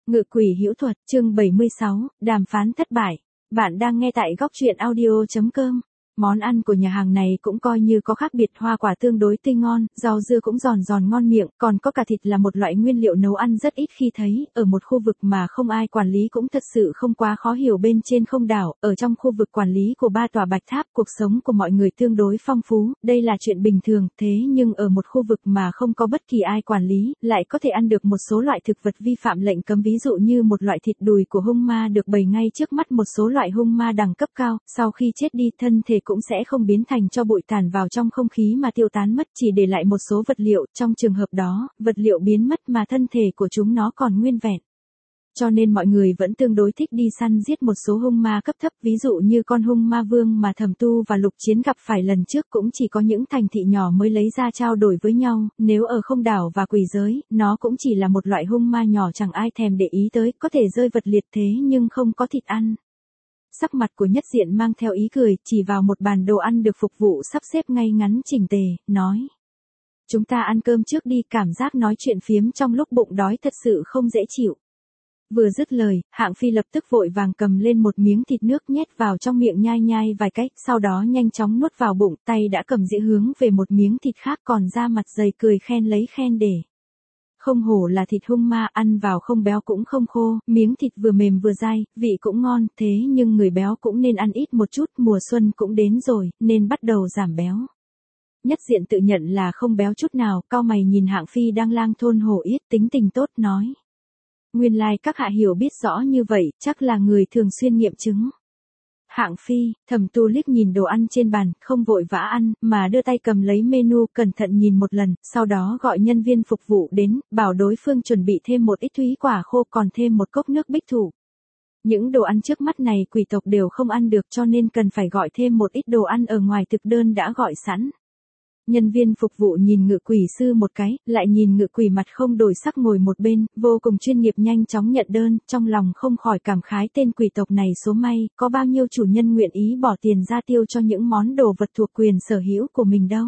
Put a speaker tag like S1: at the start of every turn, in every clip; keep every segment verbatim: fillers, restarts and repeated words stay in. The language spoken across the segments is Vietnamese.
S1: Ngự quỷ hữu thuật, chương bảy mươi sáu, đàm phán thất bại. Bạn đang nghe tại góc truyện audio chấm com. Món ăn của nhà hàng này cũng coi như có khác biệt, hoa quả tương đối tươi ngon, rau dưa cũng giòn giòn ngon miệng, còn có cả thịt là một loại nguyên liệu nấu ăn rất ít khi thấy, ở một khu vực mà không ai quản lý cũng thật sự không quá khó hiểu. Bên trên không đảo, ở trong khu vực quản lý của ba tòa bạch tháp, cuộc sống của mọi người tương đối phong phú, đây là chuyện bình thường, thế nhưng ở một khu vực mà không có bất kỳ ai quản lý, lại có thể ăn được một số loại thực vật vi phạm lệnh cấm, ví dụ như một loại thịt đùi của hung ma được bày ngay trước mắt một số loại hung ma đẳng cấp cao, sau khi chết đi thân thể cũng sẽ không biến thành cho bụi tản vào trong không khí mà tiêu tán mất, chỉ để lại một số vật liệu, trong trường hợp đó, vật liệu biến mất mà thân thể của chúng nó còn nguyên vẹn. Cho nên mọi người vẫn tương đối thích đi săn giết một số hung ma cấp thấp, ví dụ như con hung ma vương mà Thẩm Tu và Lục Chiến gặp phải lần trước cũng chỉ có những thành thị nhỏ mới lấy ra trao đổi với nhau, nếu ở không đảo và quỷ giới, nó cũng chỉ là một loại hung ma nhỏ chẳng ai thèm để ý tới, có thể rơi vật liệt thế nhưng không có thịt ăn. Sắc mặt của Nhất Diện mang theo ý cười, chỉ vào một bàn đồ ăn được phục vụ sắp xếp ngay ngắn chỉnh tề, nói. Chúng ta ăn cơm trước đi, cảm giác nói chuyện phiếm trong lúc bụng đói thật sự không dễ chịu. Vừa dứt lời, Hạng Phi lập tức vội vàng cầm lên một miếng thịt nước nhét vào trong miệng nhai nhai vài cách, sau đó nhanh chóng nuốt vào bụng, tay đã cầm dĩa hướng về một miếng thịt khác, còn ra mặt dày cười khen lấy khen để. Không hổ là thịt hung ma, ăn vào không béo cũng không khô, miếng thịt vừa mềm vừa dai, vị cũng ngon, thế nhưng người béo cũng nên ăn ít một chút, mùa xuân cũng đến rồi, nên bắt đầu giảm béo. Nhất Diện tự nhận là không béo chút nào, cau mày nhìn Hạng Phi đang lang thôn hổ yết, tính tình tốt, nói. Nguyên lai các hạ hiểu biết rõ như vậy, chắc là người thường xuyên nghiệm chứng. Hạng Phi, Thẩm Tu liếc nhìn đồ ăn trên bàn, không vội vã ăn, mà đưa tay cầm lấy menu, cẩn thận nhìn một lần, sau đó gọi nhân viên phục vụ đến, bảo đối phương chuẩn bị thêm một ít thúy quả khô, còn thêm một cốc nước bích thủ. Những đồ ăn trước mắt này quỷ tộc đều không ăn được, cho nên cần phải gọi thêm một ít đồ ăn ở ngoài thực đơn đã gọi sẵn. Nhân viên phục vụ nhìn Ngự Quỷ sư một cái, lại nhìn Ngự Quỷ mặt không đổi sắc ngồi một bên, vô cùng chuyên nghiệp nhanh chóng nhận đơn, trong lòng không khỏi cảm khái tên quỷ tộc này số may, có bao nhiêu chủ nhân nguyện ý bỏ tiền ra tiêu cho những món đồ vật thuộc quyền sở hữu của mình đâu.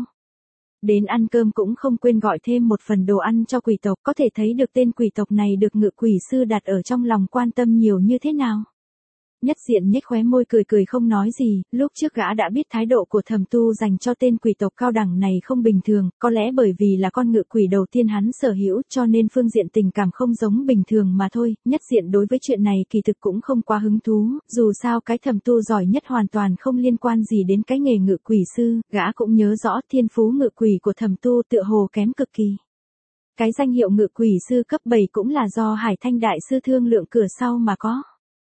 S1: Đến ăn cơm cũng không quên gọi thêm một phần đồ ăn cho quỷ tộc, có thể thấy được tên quỷ tộc này được Ngự Quỷ sư đặt ở trong lòng quan tâm nhiều như thế nào. Nhất Diện nhếch khóe môi cười cười không nói gì, lúc trước gã đã biết thái độ của Thẩm Tu dành cho tên quỷ tộc cao đẳng này không bình thường, có lẽ bởi vì là con ngự quỷ đầu tiên hắn sở hữu cho nên phương diện tình cảm không giống bình thường mà thôi. Nhất Diện đối với chuyện này kỳ thực cũng không quá hứng thú, dù sao cái Thẩm Tu giỏi nhất hoàn toàn không liên quan gì đến cái nghề ngự quỷ sư, gã cũng nhớ rõ thiên phú ngự quỷ của Thẩm Tu tựa hồ kém cực kỳ. Cái danh hiệu ngự quỷ sư cấp bảy cũng là do Hải Thanh đại sư thương lượng cửa sau mà có.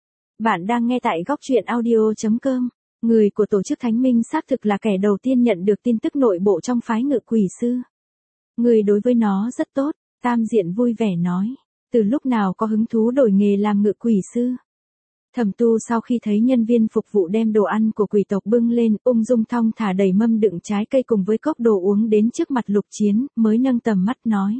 S1: Bạn đang nghe tại góc truyện audio chấm com. Người của tổ chức Thánh Minh xác thực là kẻ đầu tiên nhận được tin tức nội bộ trong phái ngự quỷ sư. Người đối với nó rất tốt, Tam Diện vui vẻ nói. Từ lúc nào có hứng thú đổi nghề làm ngự quỷ sư? Thẩm Tu sau khi thấy nhân viên phục vụ đem đồ ăn của quỷ tộc bưng lên, ung dung thong thả đầy mâm đựng trái cây cùng với cốc đồ uống đến trước mặt Lục Chiến, mới nâng tầm mắt nói.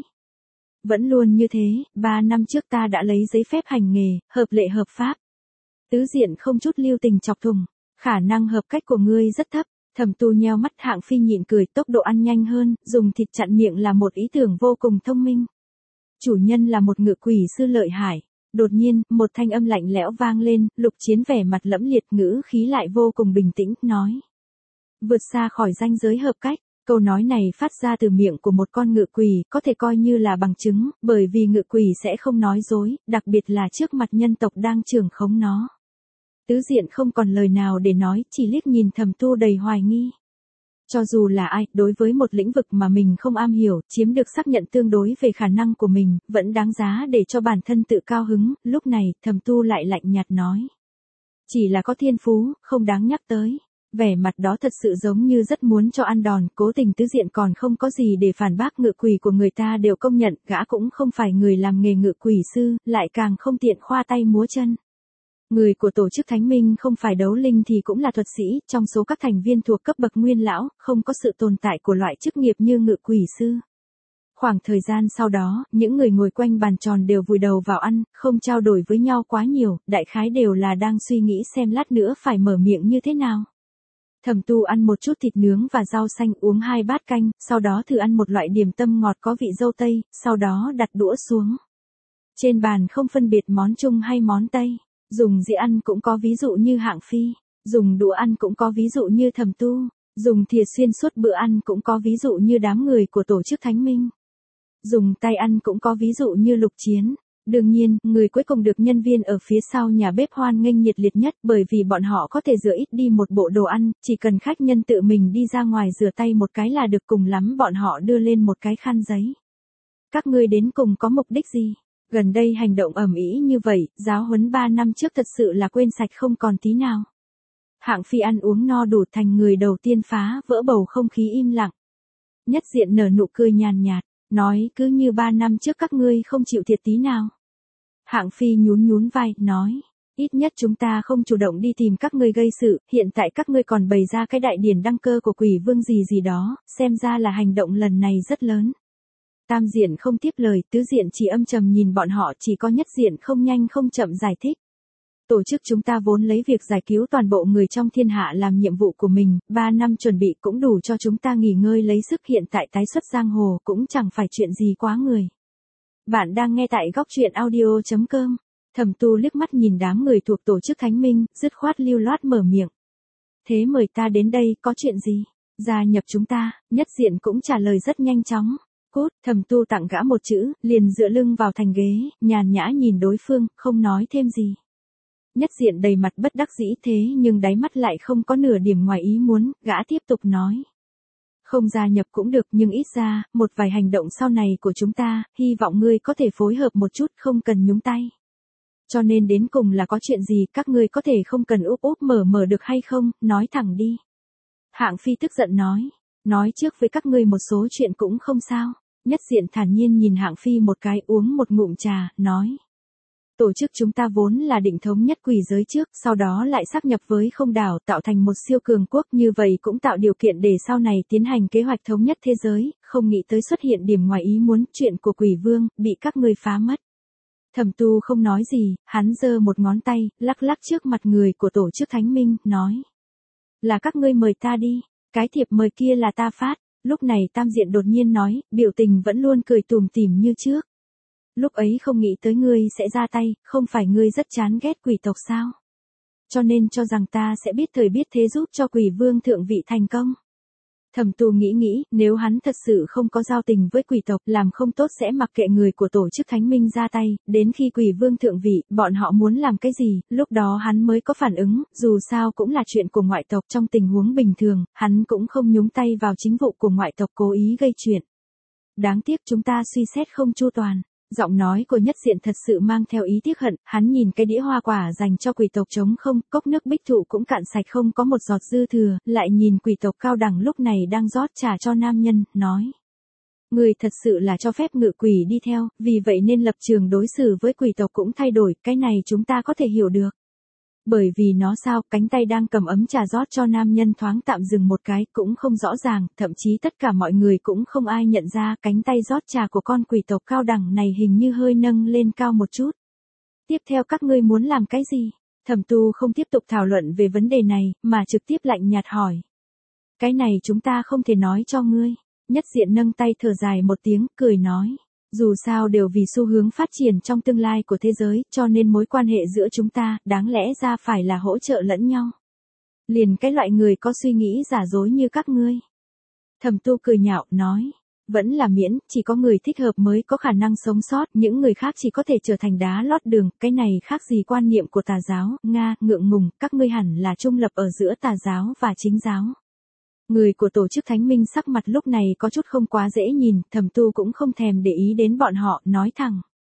S1: Vẫn luôn như thế, ba năm trước ta đã lấy giấy phép hành nghề, hợp lệ hợp pháp. Tứ Diện không chút lưu tình chọc thùng, khả năng hợp cách của ngươi rất thấp. Thẩm Tu nheo mắt, Hạng Phi nhịn cười, tốc độ ăn nhanh hơn, dùng thịt chặn miệng là một ý tưởng vô cùng thông minh. Chủ nhân là một ngự quỷ sư lợi hại. Đột nhiên, một thanh âm lạnh lẽo vang lên, Lục Chiến vẻ mặt lẫm liệt, ngữ khí lại vô cùng bình tĩnh, nói. Vượt xa khỏi ranh giới hợp cách. Câu nói này phát ra từ miệng của một con ngự quỷ, có thể coi như là bằng chứng, bởi vì ngự quỷ sẽ không nói dối, đặc biệt là trước mặt nhân tộc đang trưởng khống nó. Tứ Diện không còn lời nào để nói, chỉ liếc nhìn Thẩm Tu đầy hoài nghi. Cho dù là ai, đối với một lĩnh vực mà mình không am hiểu, chiếm được xác nhận tương đối về khả năng của mình, vẫn đáng giá để cho bản thân tự cao hứng, lúc này, Thẩm Tu lại lạnh nhạt nói. Chỉ là có thiên phú, không đáng nhắc tới. Vẻ mặt đó thật sự giống như rất muốn cho ăn đòn, cố tình Tứ Diện còn không có gì để phản bác, ngự quỷ của người ta đều công nhận, gã cũng không phải người làm nghề ngự quỷ sư, lại càng không tiện khoa tay múa chân. Người của tổ chức Thánh Minh không phải đấu linh thì cũng là thuật sĩ, trong số các thành viên thuộc cấp bậc nguyên lão, không có sự tồn tại của loại chức nghiệp như ngự quỷ sư. Khoảng thời gian sau đó, những người ngồi quanh bàn tròn đều vùi đầu vào ăn, không trao đổi với nhau quá nhiều, đại khái đều là đang suy nghĩ xem lát nữa phải mở miệng như thế nào. Thẩm Tu ăn một chút thịt nướng và rau xanh, uống hai bát canh, sau đó thử ăn một loại điểm tâm ngọt có vị dâu tây, sau đó đặt đũa xuống. Trên bàn không phân biệt món Trung hay món Tây. Dùng dĩa ăn cũng có ví dụ như Hạng Phi. Dùng đũa ăn cũng có ví dụ như Thẩm Tu. Dùng thìa xuyên suốt bữa ăn cũng có ví dụ như đám người của tổ chức Thánh Minh. Dùng tay ăn cũng có ví dụ như Lục Chiến. Đương nhiên, người cuối cùng được nhân viên ở phía sau nhà bếp hoan nghênh nhiệt liệt nhất bởi vì bọn họ có thể rửa ít đi một bộ đồ ăn, chỉ cần khách nhân tự mình đi ra ngoài rửa tay một cái là được, cùng lắm bọn họ đưa lên một cái khăn giấy. Các ngươi đến cùng có mục đích gì? Gần đây hành động ầm ĩ như vậy, giáo huấn ba năm trước thật sự là quên sạch không còn tí nào. Hạng Phi ăn uống no đủ thành người đầu tiên phá vỡ bầu không khí im lặng. Nhất Diện nở nụ cười nhàn nhạt, nói cứ như ba năm trước các ngươi không chịu thiệt tí nào. Hạng Phi nhún nhún vai, nói, ít nhất chúng ta không chủ động đi tìm các ngươi gây sự, hiện tại các ngươi còn bày ra cái đại điển đăng cơ của Quỷ Vương gì gì đó, xem ra là hành động lần này rất lớn. Tam Diện không tiếp lời, Tứ Diện chỉ âm trầm nhìn bọn họ, chỉ có Nhất Diện không nhanh không chậm giải thích. Tổ chức chúng ta vốn lấy việc giải cứu toàn bộ người trong thiên hạ làm nhiệm vụ của mình, ba năm chuẩn bị cũng đủ cho chúng ta nghỉ ngơi lấy sức, hiện tại tái xuất giang hồ cũng chẳng phải chuyện gì quá người. Bạn đang nghe tại góc truyện audio chấm com. Thẩm Tu liếc mắt nhìn đám người thuộc tổ chức Thánh Minh, dứt khoát lưu loát mở miệng. Thế mời ta đến đây có chuyện gì? Gia nhập chúng ta. Nhất Diện cũng trả lời rất nhanh chóng. Cút. Thẩm Tu tặng gã một chữ, liền dựa lưng vào thành ghế, nhàn nhã nhìn đối phương, không nói thêm gì. Nhất Diện đầy mặt bất đắc dĩ thế nhưng đáy mắt lại không có nửa điểm ngoài ý muốn, gã tiếp tục nói. Không gia nhập cũng được nhưng ít ra, một vài hành động sau này của chúng ta, hy vọng ngươi có thể phối hợp một chút, không cần nhúng tay. Cho nên đến cùng là có chuyện gì, các ngươi có thể không cần úp úp mở mở được hay không, nói thẳng đi. Hạng Phi tức giận nói, nói trước với các ngươi một số chuyện cũng không sao. Nhất Diện thản nhiên nhìn Hạng Phi một cái, uống một ngụm trà, nói. Tổ chức chúng ta vốn là định thống nhất quỷ giới trước, sau đó lại sáp nhập với Không Đảo, tạo thành một siêu cường quốc, như vậy cũng tạo điều kiện để sau này tiến hành kế hoạch thống nhất thế giới, không nghĩ tới xuất hiện điểm ngoài ý muốn, chuyện của Quỷ Vương, bị các ngươi phá mất. Thẩm Tu không nói gì, hắn giơ một ngón tay, lắc lắc trước mặt người của tổ chức Thánh Minh, nói. Là các ngươi mời ta đi, cái thiệp mời kia là ta phát. Lúc này Tam Diện đột nhiên nói, biểu tình vẫn luôn cười tủm tỉm như trước. Lúc ấy không nghĩ tới ngươi sẽ ra tay, không phải ngươi rất chán ghét quỷ tộc sao? Cho nên cho rằng ta sẽ biết thời biết thế giúp cho Quỷ Vương thượng vị thành công. Thẩm Tu nghĩ nghĩ, nếu hắn thật sự không có giao tình với quỷ tộc, làm không tốt sẽ mặc kệ người của tổ chức Thánh Minh ra tay, đến khi Quỷ Vương thượng vị, bọn họ muốn làm cái gì, lúc đó hắn mới có phản ứng, dù sao cũng là chuyện của ngoại tộc, trong tình huống bình thường, hắn cũng không nhúng tay vào chính vụ của ngoại tộc cố ý gây chuyện. Đáng tiếc chúng ta suy xét không chu toàn. Giọng nói của Nhất Diện thật sự mang theo ý tiếc hận, hắn nhìn cái đĩa hoa quả dành cho quỷ tộc trống không, cốc nước bích thụ cũng cạn sạch không có một giọt dư thừa, lại nhìn quỷ tộc Cao Đẳng lúc này đang rót trà cho nam nhân, nói. Người thật sự là cho phép ngự quỷ đi theo, vì vậy nên lập trường đối xử với quỷ tộc cũng thay đổi, cái này chúng ta có thể hiểu được. Bởi vì nó sao, cánh tay đang cầm ấm trà rót cho nam nhân thoáng tạm dừng một cái, cũng không rõ ràng, thậm chí tất cả mọi người cũng không ai nhận ra cánh tay rót trà của con quỷ tộc Cao Đẳng này hình như hơi nâng lên cao một chút. Tiếp theo các ngươi muốn làm cái gì? Thẩm Tu không tiếp tục thảo luận về vấn đề này, mà trực tiếp lạnh nhạt hỏi. Cái này chúng ta không thể nói cho ngươi. Nhất Diện nâng tay thở dài một tiếng, cười nói. Dù sao đều vì xu hướng phát triển trong tương lai của thế giới, cho nên mối quan hệ giữa chúng ta, đáng lẽ ra phải là hỗ trợ lẫn nhau. Liền cái loại người có suy nghĩ giả dối như các ngươi. Thẩm Tu cười nhạo, nói. Vẫn là miễn, chỉ có người thích hợp mới có khả năng sống sót, những người khác chỉ có thể trở thành đá lót đường, cái này khác gì quan niệm của tà giáo, Nga, ngượng ngùng, các ngươi hẳn là trung lập ở giữa tà giáo và chính giáo. Người của tổ chức Thánh Minh sắc mặt lúc này có chút không quá dễ nhìn, Thẩm Tu cũng không thèm để ý đến bọn họ, nói thẳng.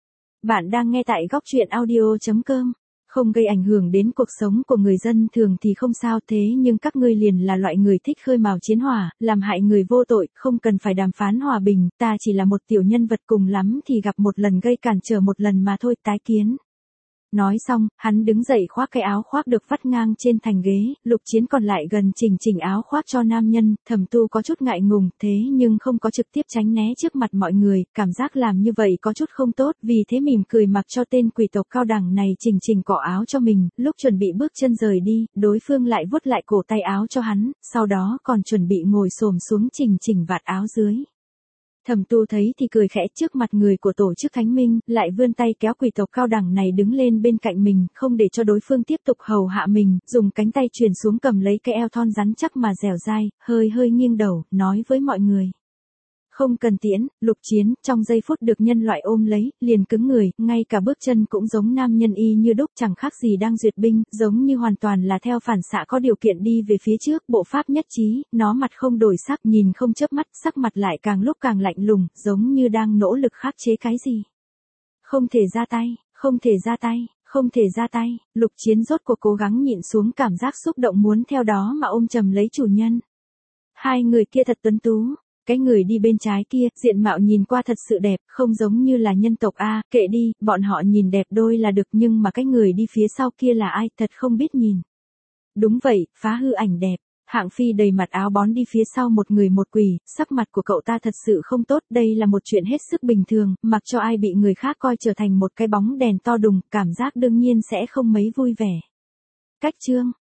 S1: Bạn đang nghe tại góc truyện audio chấm com. Không gây ảnh hưởng đến cuộc sống của người dân thường thì không sao, thế nhưng các ngươi liền là loại người thích khơi mào chiến hỏa, làm hại người vô tội, không cần phải đàm phán hòa bình, ta chỉ là một tiểu nhân vật, cùng lắm thì gặp một lần gây cản trở một lần mà thôi, tái kiến. Nói xong, hắn đứng dậy khoác cái áo khoác được vắt ngang trên thành ghế, Lục Chiến còn lại gần chỉnh chỉnh áo khoác cho nam nhân, Thẩm Tu có chút ngại ngùng, thế nhưng không có trực tiếp tránh né trước mặt mọi người, cảm giác làm như vậy có chút không tốt, vì thế mỉm cười mặc cho tên quỷ tộc Cao Đẳng này chỉnh chỉnh cỏ áo cho mình, lúc chuẩn bị bước chân rời đi, đối phương lại vuốt lại cổ tay áo cho hắn, sau đó còn chuẩn bị ngồi xổm xuống chỉnh chỉnh vạt áo dưới. Thẩm Tu thấy thì cười khẽ trước mặt người của tổ chức Thánh Minh, lại vươn tay kéo quỷ tộc cao đẳng này đứng lên bên cạnh mình, không để cho đối phương tiếp tục hầu hạ mình, dùng cánh tay truyền xuống cầm lấy cái eo thon rắn chắc mà dẻo dai, hơi hơi nghiêng đầu, nói với mọi người. Không cần tiễn, Lục Chiến, trong giây phút được nhân loại ôm lấy, liền cứng người, ngay cả bước chân cũng giống nam nhân y như đúc, chẳng khác gì đang duyệt binh, giống như hoàn toàn là theo phản xạ có điều kiện đi về phía trước, bộ pháp nhất trí, nó mặt không đổi sắc, nhìn không chớp mắt, sắc mặt lại càng lúc càng lạnh lùng, giống như đang nỗ lực khắc chế cái gì. Không thể ra tay, không thể ra tay, không thể ra tay, Lục Chiến rốt cuộc cố gắng nhịn xuống cảm giác xúc động muốn theo đó mà ôm chầm lấy chủ nhân. Hai người kia thật tuấn tú. Cái người đi bên trái kia, diện mạo nhìn qua thật sự đẹp, không giống như là nhân tộc A, kệ đi, bọn họ nhìn đẹp đôi là được nhưng mà cái người đi phía sau kia là ai, thật không biết nhìn. Đúng vậy, phá hư ảnh đẹp. Hạng Phi đầy mặt áo bón đi phía sau một người một quỷ, sắc mặt của cậu ta thật sự không tốt, đây là một chuyện hết sức bình thường, mặc cho ai bị người khác coi trở thành một cái bóng đèn to đùng, cảm giác đương nhiên sẽ không mấy vui vẻ. Cách chương